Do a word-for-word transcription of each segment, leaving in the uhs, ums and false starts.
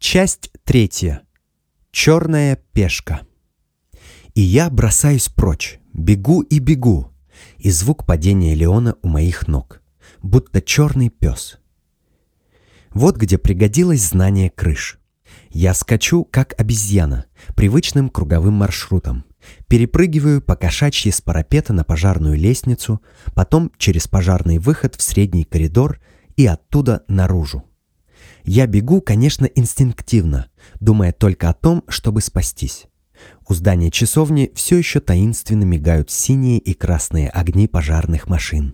Часть третья. Черная пешка. И я бросаюсь прочь, бегу и бегу, и звук падения Леона у моих ног, будто черный пес. Вот где пригодилось знание крыш. Я скачу, как обезьяна, привычным круговым маршрутом, перепрыгиваю по кошачьи с парапета на пожарную лестницу, потом через пожарный выход в средний коридор и оттуда наружу. Я бегу, конечно, инстинктивно, думая только о том, чтобы спастись. У здания часовни все еще таинственно мигают синие и красные огни пожарных машин.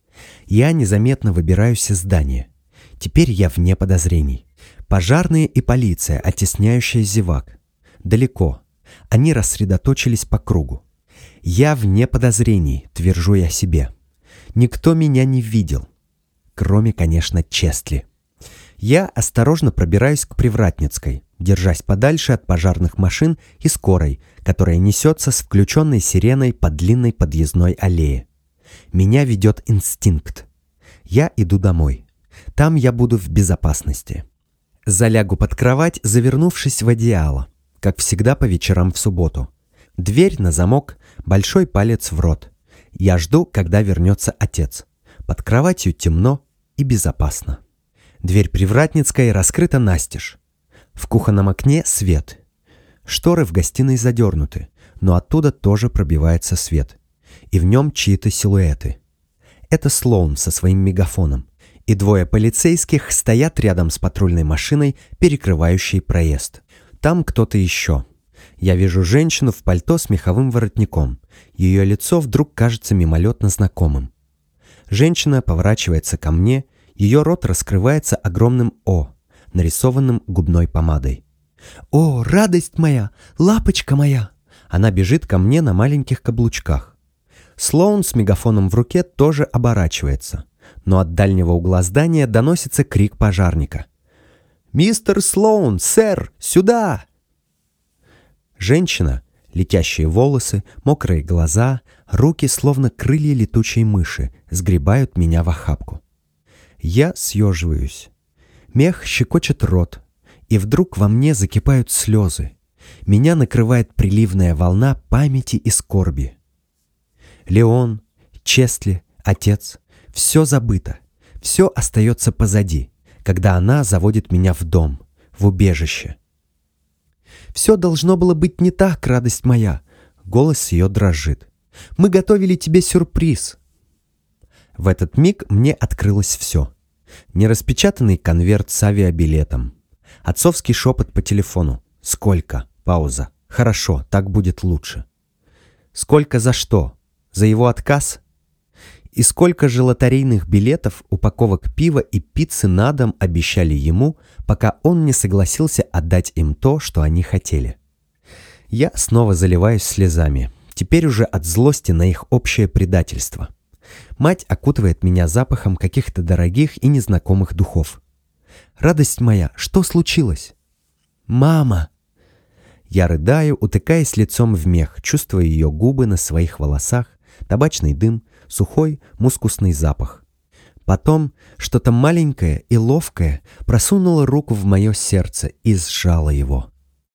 Я незаметно выбираюсь из здания. Теперь я вне подозрений. Пожарные и полиция, оттесняющая зевак. Далеко. Они рассредоточились по кругу. Я вне подозрений, твержу я себе. Никто меня не видел. Кроме, конечно, Честли. Я осторожно пробираюсь к Привратницкой, держась подальше от пожарных машин и скорой, которая несется с включенной сиреной по длинной подъездной аллее. Меня ведет инстинкт. Я иду домой. Там я буду в безопасности. Залягу под кровать, завернувшись в одеяло, как всегда по вечерам в субботу. Дверь на замок, большой палец в рот. Я жду, когда вернется отец. Под кроватью темно и безопасно. Дверь Привратницкой раскрыта настежь. В кухонном окне свет. Шторы в гостиной задернуты, но оттуда тоже пробивается свет. И в нем чьи-то силуэты. Это Слоун со своим мегафоном. И двое полицейских стоят рядом с патрульной машиной, перекрывающей проезд. Там кто-то еще. Я вижу женщину в пальто с меховым воротником. Ее лицо вдруг кажется мимолетно знакомым. Женщина поворачивается ко мне. Ее рот раскрывается огромным «О», нарисованным губной помадой. «О, радость моя! Лапочка моя!» Она бежит ко мне на маленьких каблучках. Слоун с мегафоном в руке тоже оборачивается, но от дальнего угла здания доносится крик пожарника. «Мистер Слоун, сэр, сюда!» Женщина, летящие волосы, мокрые глаза, руки, словно крылья летучей мыши, сгребают меня в охапку. Я съеживаюсь. Мех щекочет рот, и вдруг во мне закипают слезы. Меня накрывает приливная волна памяти и скорби. Леон, Честли, отец — все забыто, все остается позади, когда она заводит меня в дом, в убежище. «Все должно было быть не так, радость моя!» Голос ее дрожит. «Мы готовили тебе сюрприз!» В этот миг мне открылось все. Нераспечатанный конверт с авиабилетом. Отцовский шепот по телефону. «Сколько?» Пауза. «Хорошо, так будет лучше». «Сколько за что? За его отказ?» И сколько же лотерейных билетов, упаковок пива и пиццы на дом обещали ему, пока он не согласился отдать им то, что они хотели. Я снова заливаюсь слезами, теперь уже от злости на их общее предательство. Мать окутывает меня запахом каких-то дорогих и незнакомых духов. «Радость моя, что случилось?» «Мама!» Я рыдаю, утыкаясь лицом в мех, чувствуя ее губы на своих волосах, табачный дым, сухой мускусный запах. Потом что-то маленькое и ловкое просунуло руку в мое сердце и сжало его.